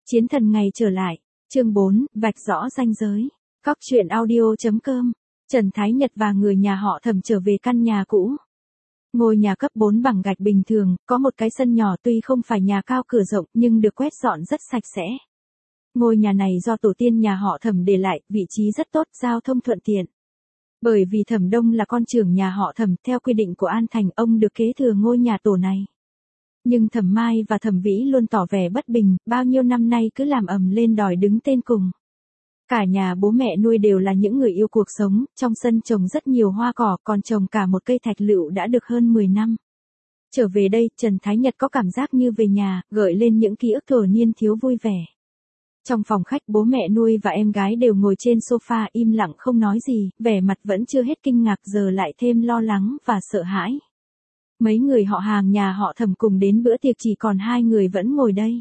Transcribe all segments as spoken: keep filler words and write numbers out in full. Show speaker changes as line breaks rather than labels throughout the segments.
Chiến thần ngày trở lại, chương bốn, vạch rõ ranh giới. Cóc truyện audio.com, Trần Thái Nhật và người nhà họ Thẩm trở về căn nhà cũ. Ngôi nhà cấp bốn bằng gạch bình thường, có một cái sân nhỏ tuy không phải nhà cao cửa rộng nhưng được quét dọn rất sạch sẽ. Ngôi nhà này do tổ tiên nhà họ Thẩm để lại, vị trí rất tốt, giao thông thuận tiện. Bởi vì Thẩm Đông là con trưởng nhà họ Thẩm, theo quy định của An Thành, ông được kế thừa ngôi nhà tổ này. Nhưng Thẩm Mai và Thẩm Vĩ luôn tỏ vẻ bất bình, bao nhiêu năm nay cứ làm ầm lên đòi đứng tên cùng. Cả nhà bố mẹ nuôi đều là những người yêu cuộc sống, trong sân trồng rất nhiều hoa cỏ, còn trồng cả một cây thạch lựu đã được hơn mười năm. Trở về đây, Trần Thái Nhật có cảm giác như về nhà, gợi lên những ký ức thuở niên thiếu vui vẻ. Trong phòng khách, bố mẹ nuôi và em gái đều ngồi trên sofa im lặng không nói gì, vẻ mặt vẫn chưa hết kinh ngạc giờ lại thêm lo lắng và sợ hãi. Mấy người họ hàng nhà họ Thẩm cùng đến bữa tiệc chỉ còn hai người vẫn ngồi đây.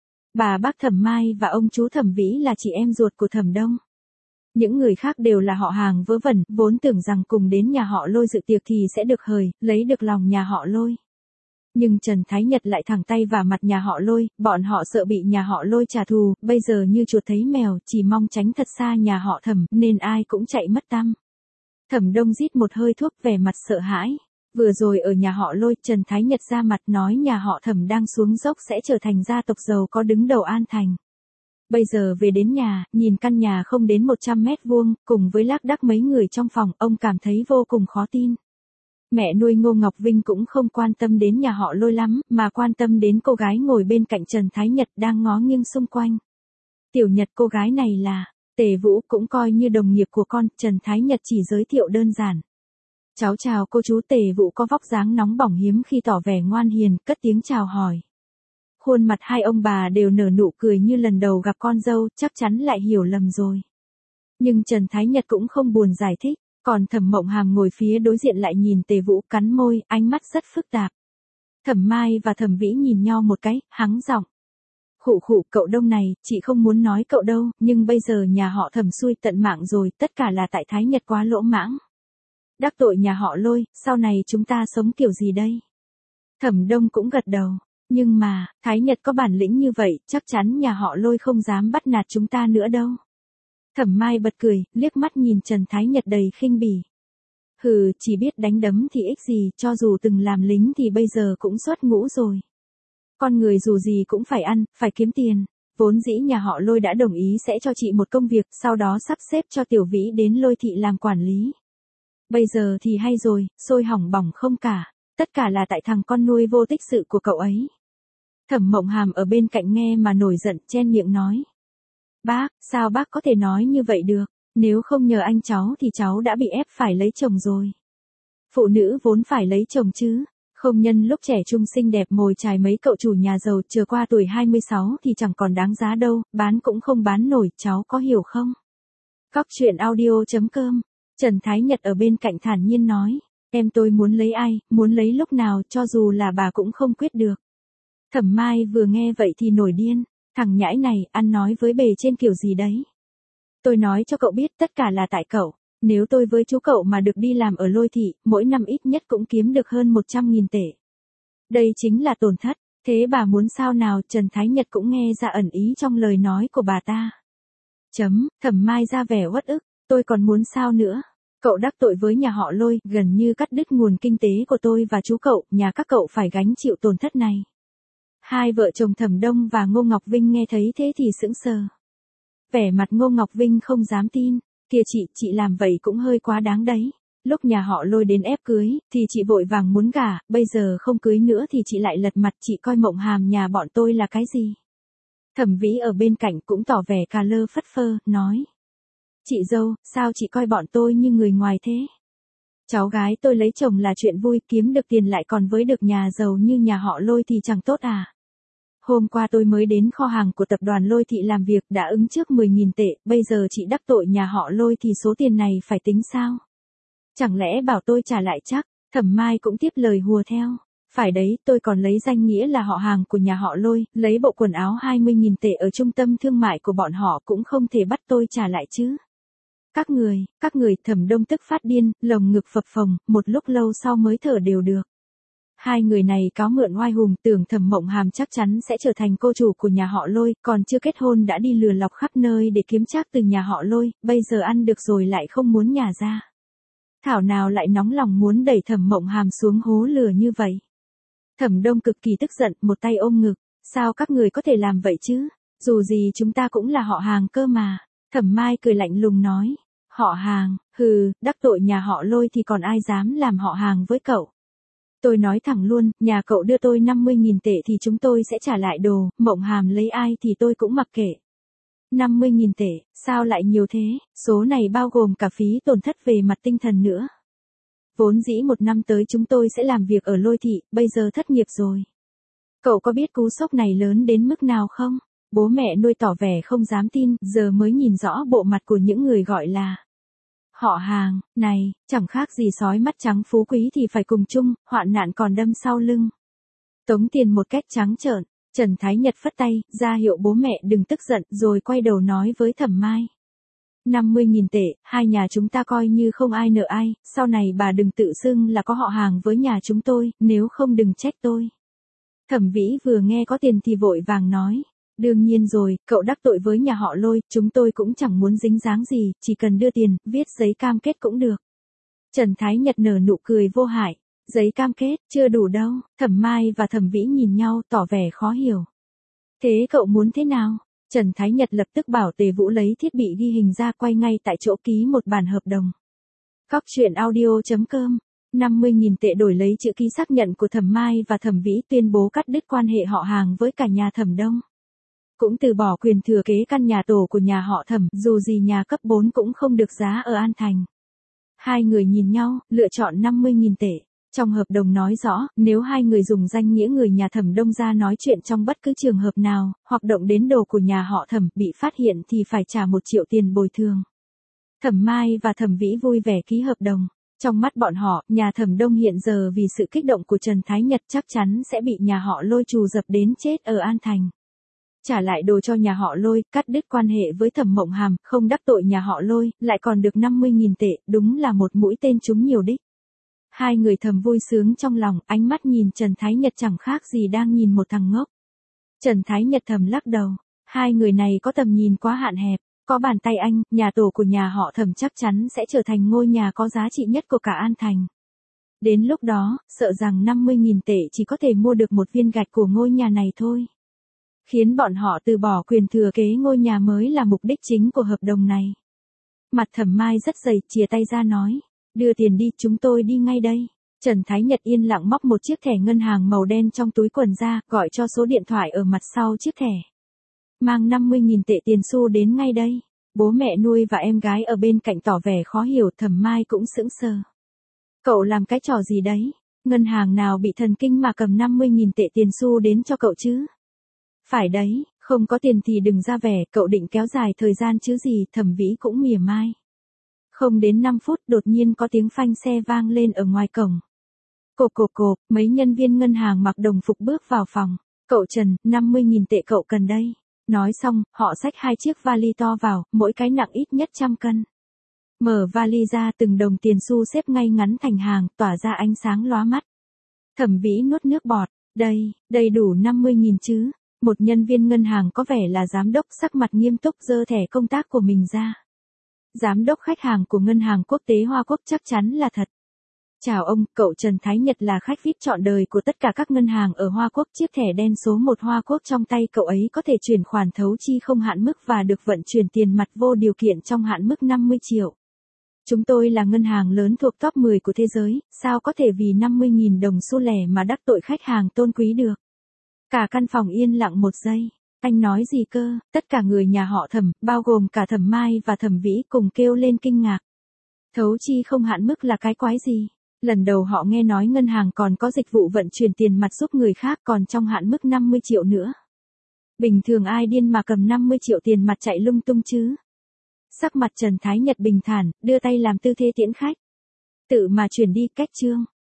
Bà bác Thẩm Mai và ông chú Thẩm Vĩ là chị em ruột của Thẩm Đông. Những người khác đều là họ hàng vớ vẩn, vốn tưởng rằng cùng đến nhà họ Lôi dự tiệc thì sẽ được hời, lấy được lòng nhà họ Lôi. Nhưng Trần Thái Nhật lại thẳng tay vào mặt nhà họ Lôi, bọn họ sợ bị nhà họ Lôi trả thù, bây giờ như chuột thấy mèo, chỉ mong tránh thật xa nhà họ Thẩm, nên ai cũng chạy mất tăm. Thẩm Đông rít một hơi thuốc, vẻ mặt sợ hãi. Vừa rồi ở nhà họ Lôi, Trần Thái Nhật ra mặt nói nhà họ Thẩm đang xuống dốc sẽ trở thành gia tộc giàu có đứng đầu An Thành. Bây giờ về đến nhà, nhìn căn nhà không đến một trăm mét vuông, cùng với lác đác mấy người trong phòng, ông cảm thấy vô cùng khó tin. Mẹ nuôi Ngô Ngọc Vinh cũng không quan tâm đến nhà họ Lôi lắm, mà quan tâm đến cô gái ngồi bên cạnh Trần Thái Nhật đang ngó nghiêng xung quanh. Tiểu Nhật, cô gái này là Tề Vũ, cũng coi như đồng nghiệp của con, Trần Thái Nhật chỉ giới thiệu đơn giản. Cháu chào cô chú. Tề Vũ có vóc dáng nóng bỏng hiếm khi tỏ vẻ ngoan hiền, cất tiếng chào hỏi. Khuôn mặt hai ông bà đều nở nụ cười như lần đầu gặp con dâu, chắc chắn lại hiểu lầm rồi. Nhưng Trần Thái Nhật cũng không buồn giải thích, còn Thẩm Mộng Hàm ngồi phía đối diện lại nhìn Tề Vũ cắn môi, ánh mắt rất phức tạp. Thẩm Mai và Thẩm Vĩ nhìn nhau một cái, hắng giọng. Khụ khụ, cậu Đông này, chị không muốn nói cậu đâu, nhưng bây giờ nhà họ Thẩm xui tận mạng rồi, tất cả là tại Thái Nhật quá lỗ mãng. Đắc tội nhà họ Lôi, sau này chúng ta sống kiểu gì đây? Thẩm Đông cũng gật đầu. Nhưng mà, Thái Nhật có bản lĩnh như vậy, chắc chắn nhà họ Lôi không dám bắt nạt chúng ta nữa đâu. Thẩm Mai bật cười, liếc mắt nhìn Trần Thái Nhật đầy khinh bỉ. Hừ, chỉ biết đánh đấm thì ích gì, cho dù từng làm lính thì bây giờ cũng xuất ngũ rồi. Con người dù gì cũng phải ăn, phải kiếm tiền. Vốn dĩ nhà họ Lôi đã đồng ý sẽ cho chị một công việc, sau đó sắp xếp cho Tiểu Vĩ đến Lôi thị làm quản lý. Bây giờ thì hay rồi, sôi hỏng bỏng không cả, tất cả là tại thằng con nuôi vô tích sự của cậu ấy. Thẩm Mộng Hàm ở bên cạnh nghe mà nổi giận, chen miệng nói. Bác, sao bác có thể nói như vậy được, nếu không nhờ anh cháu thì cháu đã bị ép phải lấy chồng rồi. Phụ nữ vốn phải lấy chồng chứ, không nhân lúc trẻ trung xinh đẹp mồi chài mấy cậu chủ nhà giàu chưa qua tuổi hai mươi sáu thì chẳng còn đáng giá đâu, bán cũng không bán nổi, cháu có hiểu không? Cóc truyện audio.com, Trần Thái Nhật ở bên cạnh thản nhiên nói, em tôi muốn lấy ai, muốn lấy lúc nào, cho dù là bà cũng không quyết được. Thẩm Mai vừa nghe vậy thì nổi điên, thằng nhãi này, ăn nói với bề trên kiểu gì đấy. Tôi nói cho cậu biết tất cả là tại cậu, nếu tôi với chú cậu mà được đi làm ở Lôi thị, mỗi năm ít nhất cũng kiếm được hơn một trăm nghìn tệ. Đây chính là tổn thất, thế bà muốn sao nào? Trần Thái Nhật cũng nghe ra ẩn ý trong lời nói của bà ta. Chấm, Thẩm Mai ra vẻ uất ức, tôi còn muốn sao nữa? Cậu đắc tội với nhà họ Lôi, gần như cắt đứt nguồn kinh tế của tôi và chú cậu, nhà các cậu phải gánh chịu tổn thất này. Hai vợ chồng Thẩm Đông và Ngô Ngọc Vinh nghe thấy thế thì sững sờ. Vẻ mặt Ngô Ngọc Vinh không dám tin, kìa chị, chị làm vậy cũng hơi quá đáng đấy. Lúc nhà họ Lôi đến ép cưới, thì chị vội vàng muốn gả, bây giờ không cưới nữa thì chị lại lật mặt, chị coi Mộng Hàm nhà bọn tôi là cái gì? Thẩm Vĩ ở bên cạnh cũng tỏ vẻ cà lơ phất phơ, nói. Chị dâu, sao chị coi bọn tôi như người ngoài thế? Cháu gái tôi lấy chồng là chuyện vui, kiếm được tiền lại còn với được nhà giàu như nhà họ Lôi thì chẳng tốt à? Hôm qua tôi mới đến kho hàng của tập đoàn Lôi thị làm việc, đã ứng trước mười nghìn tệ, bây giờ chị đắc tội nhà họ Lôi thì số tiền này phải tính sao? Chẳng lẽ bảo tôi trả lại chắc? Thẩm Mai cũng tiếp lời hùa theo. Phải đấy, tôi còn lấy danh nghĩa là họ hàng của nhà họ Lôi, lấy bộ quần áo hai mươi nghìn tệ ở trung tâm thương mại của bọn họ cũng không thể bắt tôi trả lại chứ. Các người, các người, Thẩm Đông tức phát điên, lồng ngực phập phồng, một lúc lâu sau mới thở đều được. Hai người này có mượn oai hùng, tưởng Thẩm Mộng Hàm chắc chắn sẽ trở thành cô chủ của nhà họ Lôi, còn chưa kết hôn đã đi lừa lọc khắp nơi để kiếm trác từ nhà họ Lôi, bây giờ ăn được rồi lại không muốn nhả ra. Thảo nào lại nóng lòng muốn đẩy Thẩm Mộng Hàm xuống hố lửa như vậy. Thẩm Đông cực kỳ tức giận, một tay ôm ngực, sao các người có thể làm vậy chứ, dù gì chúng ta cũng là họ hàng cơ mà. Thẩm Mai cười lạnh lùng nói, họ hàng, hừ, đắc tội nhà họ Lôi thì còn ai dám làm họ hàng với cậu. Tôi nói thẳng luôn, nhà cậu đưa tôi năm mươi nghìn tệ thì chúng tôi sẽ trả lại đồ, Mộng Hàm lấy ai thì tôi cũng mặc kệ. năm mươi nghìn tệ, sao lại nhiều thế, số này bao gồm cả phí tổn thất về mặt tinh thần nữa. Vốn dĩ một năm tới chúng tôi sẽ làm việc ở Lôi thị, bây giờ thất nghiệp rồi. Cậu có biết cú sốc này lớn đến mức nào không? Bố mẹ nuôi tỏ vẻ không dám tin, giờ mới nhìn rõ bộ mặt của những người gọi là họ hàng, này, chẳng khác gì sói mắt trắng phú quý thì phải cùng chung, hoạn nạn còn đâm sau lưng. Tống tiền một cách trắng trợn, Trần Thái Nhật phất tay, ra hiệu bố mẹ đừng tức giận, rồi quay đầu nói với Thẩm Mai. năm mươi nghìn tệ, hai nhà chúng ta coi như không ai nợ ai, sau này bà đừng tự xưng là có họ hàng với nhà chúng tôi, nếu không đừng trách tôi. Thẩm Vĩ vừa nghe có tiền thì vội vàng nói. Đương nhiên rồi, cậu đắc tội với nhà họ Lôi, chúng tôi cũng chẳng muốn dính dáng gì, chỉ cần đưa tiền, viết giấy cam kết cũng được. Trần Thái Nhật nở nụ cười vô hại, giấy cam kết, chưa đủ đâu, Thẩm Mai và Thẩm Vĩ nhìn nhau tỏ vẻ khó hiểu. Thế cậu muốn thế nào? Trần Thái Nhật lập tức bảo Tề Vũ lấy thiết bị ghi hình ra quay ngay tại chỗ ký một bản hợp đồng. Cóc truyện audio chấm com năm mươi nghìn tệ đổi lấy chữ ký xác nhận của Thẩm Mai và Thẩm Vĩ tuyên bố cắt đứt quan hệ họ hàng với cả nhà Thẩm Đông. Cũng từ bỏ quyền thừa kế căn nhà tổ của nhà họ Thẩm, dù gì nhà cấp bốn cũng không được giá ở An Thành. Hai người nhìn nhau, lựa chọn năm mươi nghìn tệ. Trong hợp đồng nói rõ, nếu hai người dùng danh nghĩa người nhà Thẩm Đông ra nói chuyện trong bất cứ trường hợp nào, hoặc động đến đồ của nhà họ Thẩm bị phát hiện thì phải trả một triệu tiền bồi thường. Thẩm Mai và Thẩm Vĩ vui vẻ ký hợp đồng. Trong mắt bọn họ, nhà Thẩm Đông hiện giờ vì sự kích động của Trần Thái Nhật chắc chắn sẽ bị nhà họ Lôi trù dập đến chết ở An Thành. Trả lại đồ cho nhà họ Lôi, cắt đứt quan hệ với Thẩm Mộng Hàm, không đắc tội nhà họ Lôi, lại còn được năm mươi nghìn tệ, đúng là một mũi tên trúng nhiều đích. Hai người thầm vui sướng trong lòng, ánh mắt nhìn Trần Thái Nhật chẳng khác gì đang nhìn một thằng ngốc. Trần Thái Nhật thầm lắc đầu, hai người này có tầm nhìn quá hạn hẹp, có bàn tay anh, nhà tổ của nhà họ Thẩm chắc chắn sẽ trở thành ngôi nhà có giá trị nhất của cả An Thành. Đến lúc đó, sợ rằng năm mươi nghìn tệ chỉ có thể mua được một viên gạch của ngôi nhà này thôi. Khiến bọn họ từ bỏ quyền thừa kế ngôi nhà mới là mục đích chính của hợp đồng này. Mặt Thẩm Mai rất dày, chìa tay ra nói, đưa tiền đi, chúng tôi đi ngay đây. Trần Thái Nhật yên lặng móc một chiếc thẻ ngân hàng màu đen trong túi quần ra, gọi cho số điện thoại ở mặt sau chiếc thẻ. Mang năm mươi nghìn tệ tiền xu đến ngay đây. Bố mẹ nuôi và em gái ở bên cạnh tỏ vẻ khó hiểu, Thẩm Mai cũng sững sờ. Cậu làm cái trò gì đấy? Ngân hàng nào bị thần kinh mà cầm năm mươi nghìn tệ tiền xu đến cho cậu chứ? Phải đấy, không có tiền thì đừng ra vẻ, cậu định kéo dài thời gian chứ gì, Thẩm Vĩ cũng mỉa mai. Không đến năm phút đột nhiên có tiếng phanh xe vang lên ở ngoài cổng. Cộp cộp cộp, mấy nhân viên ngân hàng mặc đồng phục bước vào phòng. Cậu Trần, năm mươi nghìn tệ cậu cần đây. Nói xong, họ xách hai chiếc vali to vào, mỗi cái nặng ít nhất trăm cân. Mở vali ra, từng đồng tiền xu xếp ngay ngắn thành hàng, tỏa ra ánh sáng lóa mắt. Thẩm Vĩ nuốt nước bọt, đây, đây đủ năm mươi nghìn chứ. Một nhân viên ngân hàng có vẻ là giám đốc sắc mặt nghiêm túc giơ thẻ công tác của mình ra. Giám đốc khách hàng của ngân hàng quốc tế Hoa Quốc chắc chắn là thật. Chào ông, cậu Trần Thái Nhật là khách vê i pê trọn đời của tất cả các ngân hàng ở Hoa Quốc. Chiếc thẻ đen số một Hoa Quốc trong tay cậu ấy có thể chuyển khoản thấu chi không hạn mức và được vận chuyển tiền mặt vô điều kiện trong hạn mức năm mươi triệu. Chúng tôi là ngân hàng lớn thuộc top mười của thế giới, sao có thể vì năm mươi nghìn đồng xu lẻ mà đắc tội khách hàng tôn quý được. Cả căn phòng yên lặng một giây. Anh nói gì cơ? Tất cả người nhà họ Thẩm, bao gồm cả Thẩm Mai và Thẩm Vĩ cùng kêu lên kinh ngạc. Thấu chi không hạn mức là cái quái gì? Lần đầu họ nghe nói ngân hàng còn có dịch vụ vận chuyển tiền mặt giúp người khác còn trong hạn mức năm mươi triệu nữa. Bình thường ai điên mà cầm năm mươi triệu tiền mặt chạy lung tung chứ? Sắc mặt Trần Thái Nhật bình thản, đưa tay làm tư thế tiễn khách. Tự mà chuyển đi, cách chương.